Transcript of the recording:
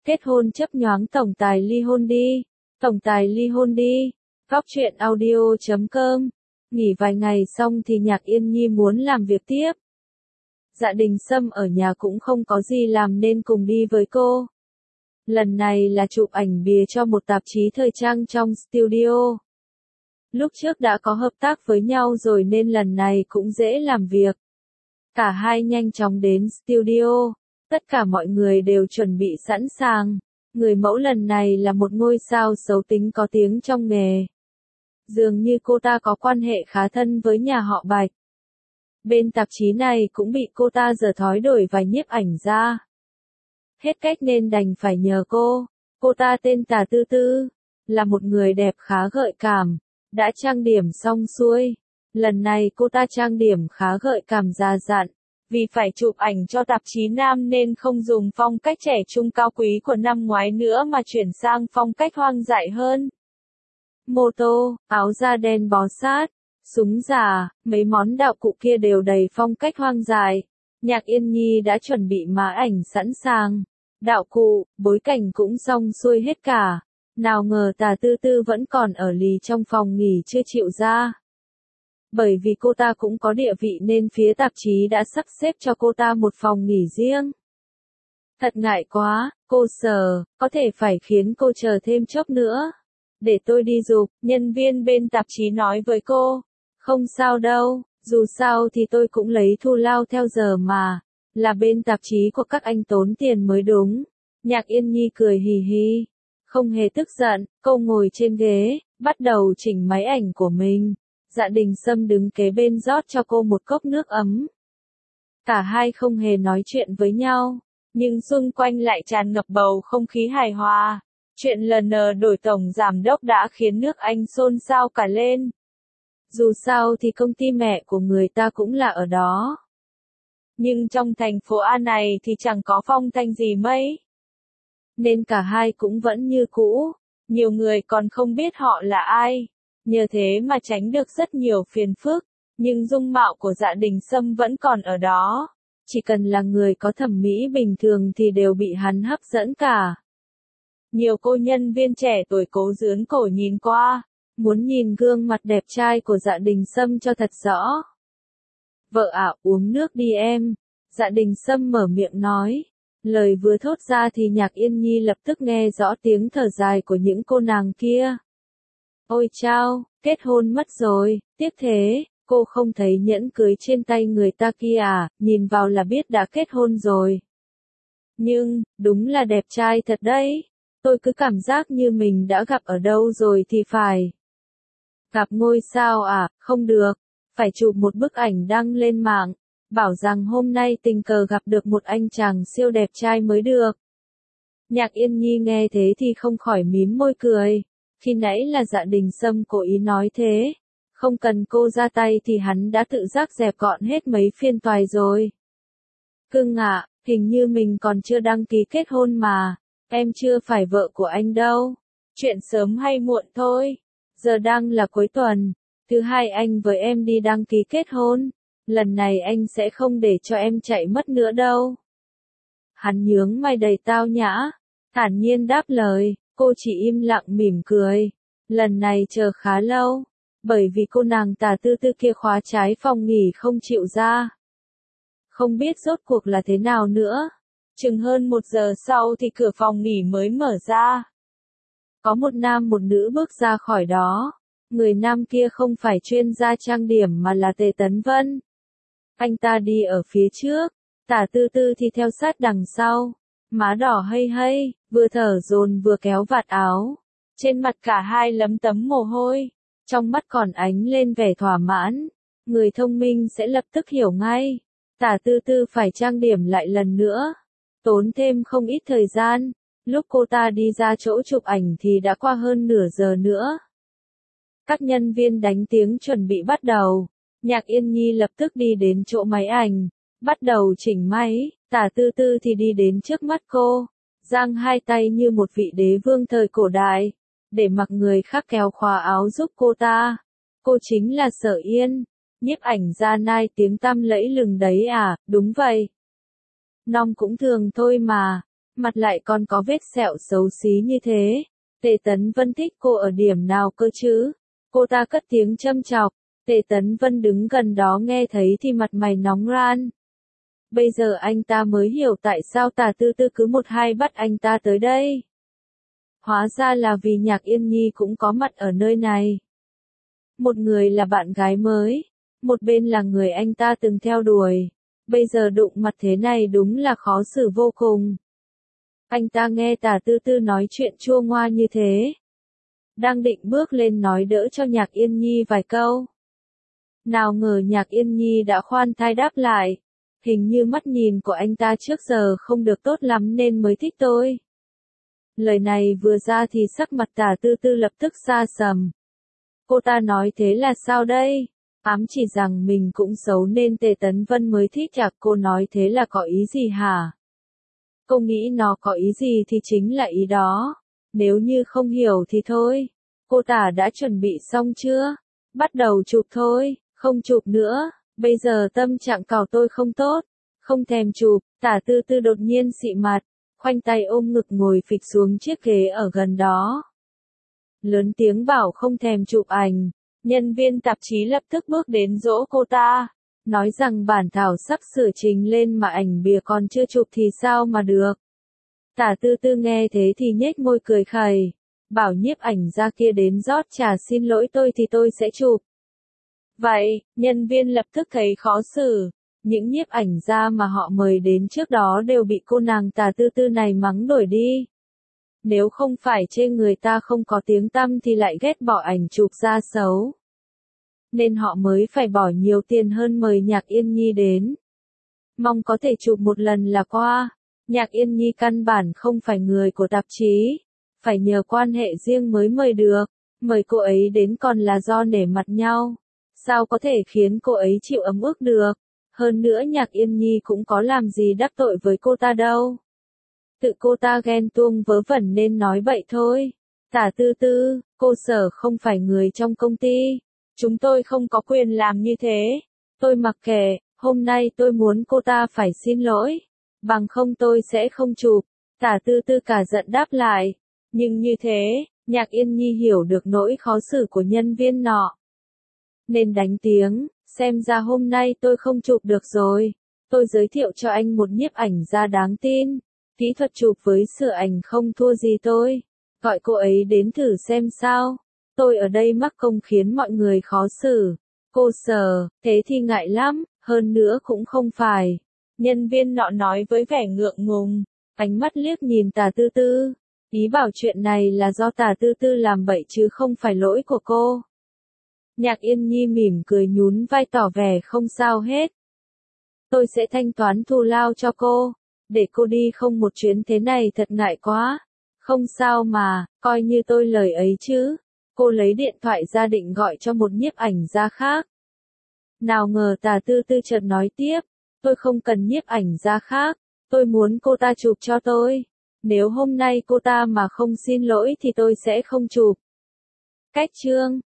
Kết hôn chấp nhoáng tổng tài ly hôn đi. Tổng tài ly hôn đi. Góc truyện audio.com. Nghỉ vài ngày xong thì Nhạc Yên Nhi muốn làm việc tiếp. Dạ Đình Sâm ở nhà cũng không có gì làm nên cùng đi với cô. Lần này là chụp ảnh bìa cho một tạp chí thời trang trong studio. Lúc trước đã có hợp tác với nhau rồi nên lần này cũng dễ làm việc. Cả hai nhanh chóng đến studio. Tất cả mọi người đều chuẩn bị sẵn sàng. Người mẫu lần này là một ngôi sao xấu tính có tiếng trong nghề. Dường như cô ta có quan hệ khá thân với nhà họ Bạch. Bên tạp chí này cũng bị cô ta giở thói đổi vài nhiếp ảnh ra. Hết cách nên đành phải nhờ cô. Cô ta tên Tả Tư Tư, là một người đẹp khá gợi cảm, đã trang điểm xong xuôi. Lần này cô ta trang điểm khá gợi cảm già dặn. Vì phải chụp ảnh cho tạp chí nam nên không dùng phong cách trẻ trung cao quý của năm ngoái nữa mà chuyển sang phong cách hoang dại hơn. Mô tô, áo da đen bó sát, súng giả, mấy món đạo cụ kia đều đầy phong cách hoang dại. Nhạc Yên Nhi đã chuẩn bị mã ảnh sẵn sàng. Đạo cụ, bối cảnh cũng xong xuôi hết cả. Nào ngờ Tả Tư Tư vẫn còn ở lì trong phòng nghỉ chưa chịu ra. Bởi vì cô ta cũng có địa vị nên phía tạp chí đã sắp xếp cho cô ta một phòng nghỉ riêng. Thật ngại quá, cô Sở, có thể phải khiến cô chờ thêm chốc nữa. Để tôi đi giục, nhân viên bên tạp chí nói với cô. Không sao đâu, dù sao thì tôi cũng lấy thù lao theo giờ mà. Là bên tạp chí của các anh tốn tiền mới đúng. Nhạc Yên Nhi cười hì hì. Không hề tức giận, cô ngồi trên ghế, bắt đầu chỉnh máy ảnh của mình. Dạ Đình Sâm đứng kế bên rót cho cô một cốc nước ấm. Cả hai không hề nói chuyện với nhau, nhưng xung quanh lại tràn ngập bầu không khí hài hòa. Chuyện LN đổi tổng giám đốc đã khiến nước Anh xôn xao cả lên. Dù sao thì công ty mẹ của người ta cũng là ở đó. Nhưng trong thành phố A này thì chẳng có phong thanh gì mấy. Nên cả hai cũng vẫn như cũ. Nhiều người còn không biết họ là ai. Nhờ thế mà tránh được rất nhiều phiền phức. Nhưng dung mạo của Dạ Đình Sâm vẫn còn ở đó. Chỉ cần là người có thẩm mỹ bình thường thì đều bị hắn hấp dẫn cả. Nhiều cô nhân viên trẻ tuổi cố dướn cổ nhìn qua. Muốn nhìn gương mặt đẹp trai của Dạ Đình Sâm cho thật rõ. Vợ ạ, uống nước đi em. Dạ Đình Sâm mở miệng nói. Lời vừa thốt ra thì Nhạc Yên Nhi lập tức nghe rõ tiếng thở dài của những cô nàng kia. Ôi chao, kết hôn mất rồi, tiếc thế, cô không thấy nhẫn cưới trên tay người ta kia à, nhìn vào là biết đã kết hôn rồi. Nhưng, đúng là đẹp trai thật đấy, tôi cứ cảm giác như mình đã gặp ở đâu rồi thì phải. Gặp ngôi sao à, không được, phải chụp một bức ảnh đăng lên mạng, bảo rằng hôm nay tình cờ gặp được một anh chàng siêu đẹp trai mới được. Nhạc Yên Nhi nghe thế thì không khỏi mím môi cười. Khi nãy là Dạ Đình Sâm cố ý nói thế. Không cần cô ra tay thì hắn đã tự giác dẹp gọn hết mấy phiên toài rồi. Cưng ạ, hình như mình còn chưa đăng ký kết hôn mà. Em chưa phải vợ của anh đâu. Chuyện sớm hay muộn thôi. Giờ đang là cuối tuần. Thứ hai anh với em đi đăng ký kết hôn. Lần này anh sẽ không để cho em chạy mất nữa đâu. Hắn nhướng mày đầy tao nhã. Thản nhiên đáp lời. Cô chỉ im lặng mỉm cười. Lần này chờ khá lâu. Bởi vì cô nàng Tả Tư Tư kia khóa trái phòng nghỉ không chịu ra. Không biết rốt cuộc là thế nào nữa. Chừng hơn 1 giờ sau thì cửa phòng nghỉ mới mở ra. Có một nam một nữ bước ra khỏi đó. Người nam kia không phải chuyên gia trang điểm mà là Tề Tấn Vân. Anh ta đi ở phía trước. Tả Tư Tư thì theo sát đằng sau. Má đỏ hây hây, vừa thở dồn vừa kéo vạt áo. Trên mặt cả hai lấm tấm mồ hôi. Trong mắt còn ánh lên vẻ thỏa mãn. Người thông minh sẽ lập tức hiểu ngay. Tả Tư Tư phải trang điểm lại lần nữa. Tốn thêm không ít thời gian. Lúc cô ta đi ra chỗ chụp ảnh thì đã qua hơn nửa giờ nữa. Các nhân viên đánh tiếng chuẩn bị bắt đầu. Nhạc Yên Nhi lập tức đi đến chỗ máy ảnh. Bắt đầu chỉnh máy. Tả Tư Tư thì đi đến trước mắt cô. Giang hai tay như một vị đế vương thời cổ đại. Để mặc người khác kéo khóa áo giúp cô ta. Cô chính là Sở Yên. Nhiếp ảnh gia nai tiếng tăm lẫy lừng đấy à, đúng vậy. Nong cũng thường thôi mà. Mặt lại còn có vết sẹo xấu xí như thế. Tề Tấn Vân thích cô ở điểm nào cơ chứ? Cô ta cất tiếng châm chọc. Tề Tấn Vân đứng gần đó nghe thấy thì mặt mày nóng ran. Bây giờ anh ta mới hiểu tại sao Tả Tư Tư cứ một hai bắt anh ta tới đây. Hóa ra là vì Nhạc Yên Nhi cũng có mặt ở nơi này. Một người là bạn gái mới, một bên là người anh ta từng theo đuổi. Bây giờ đụng mặt thế này đúng là khó xử vô cùng. Anh ta nghe Tả Tư Tư nói chuyện chua ngoa như thế. Đang định bước lên nói đỡ cho Nhạc Yên Nhi vài câu. Nào ngờ Nhạc Yên Nhi đã khoan thai đáp lại. Hình như mắt nhìn của anh ta trước giờ không được tốt lắm nên mới thích tôi. Lời này vừa ra thì sắc mặt Tả Tư Tư lập tức xa sầm. Cô ta nói thế là sao đây? Ám chỉ rằng mình cũng xấu nên Tề Tấn Vân mới thích à? Cô nói thế là có ý gì hả? Cô nghĩ nó có ý gì thì chính là ý đó. Nếu như không hiểu thì thôi. Cô Tả đã chuẩn bị xong chưa? Bắt đầu chụp thôi, không chụp nữa. Bây giờ tâm trạng cào tôi không tốt. Không thèm chụp. Tả Tư Tư đột nhiên xị mặt. Khoanh tay ôm ngực ngồi phịch xuống chiếc ghế ở gần đó. Lớn tiếng bảo không thèm chụp ảnh. Nhân viên tạp chí lập tức bước đến dỗ cô ta. Nói rằng bản thảo sắp sửa trình lên mà ảnh bìa còn chưa chụp thì sao mà được. Tả Tư Tư nghe thế thì nhếch môi cười khẩy. Bảo nhiếp ảnh ra kia đến rót trà xin lỗi tôi thì tôi sẽ chụp. Vậy, nhân viên lập tức thấy khó xử. Những nhiếp ảnh gia mà họ mời đến trước đó đều bị cô nàng Tả Tư Tư này mắng đuổi đi. Nếu không phải chê người ta không có tiếng tăm thì lại ghét bỏ ảnh chụp ra xấu. Nên họ mới phải bỏ nhiều tiền hơn mời Nhạc Yên Nhi đến. Mong có thể chụp một lần là qua. Nhạc Yên Nhi căn bản không phải người của tạp chí. Phải nhờ quan hệ riêng mới mời được. Mời cô ấy đến còn là do nể mặt nhau. Sao có thể khiến cô ấy chịu ấm ức được. Hơn nữa Nhạc Yên Nhi cũng có làm gì đắc tội với cô ta đâu. Tự cô ta ghen tuông vớ vẩn nên nói vậy thôi. Tả Tư Tư, cô Sở không phải người trong công ty. Chúng tôi không có quyền làm như thế. Tôi mặc kệ, hôm nay tôi muốn cô ta phải xin lỗi. Bằng không tôi sẽ không chụp. Tả Tư Tư cả giận đáp lại. Nhưng như thế, Nhạc Yên Nhi hiểu được nỗi khó xử của nhân viên nọ. Nên đánh tiếng, xem ra hôm nay tôi không chụp được rồi. Tôi giới thiệu cho anh một nhiếp ảnh gia đáng tin. Kỹ thuật chụp với sửa ảnh không thua gì tôi. Gọi cô ấy đến thử xem sao. Tôi ở đây mắc công khiến mọi người khó xử. Cô Sở, thế thì ngại lắm, hơn nữa cũng không phải. Nhân viên nọ nói với vẻ ngượng ngùng. Ánh mắt liếc nhìn Tả Tư Tư. Ý bảo chuyện này là do Tả Tư Tư làm bậy chứ không phải lỗi của cô. Nhạc Yên Nhi mỉm cười nhún vai tỏ vẻ không sao hết. Tôi sẽ thanh toán thù lao cho cô. Để cô đi không một chuyến thế này thật ngại quá. Không sao mà, coi như tôi lời ấy chứ. Cô lấy điện thoại ra định gọi cho một nhiếp ảnh gia khác. Nào ngờ Tả Tư Tư chợt nói tiếp. Tôi không cần nhiếp ảnh gia khác. Tôi muốn cô ta chụp cho tôi. Nếu hôm nay cô ta mà không xin lỗi thì tôi sẽ không chụp. Cách chương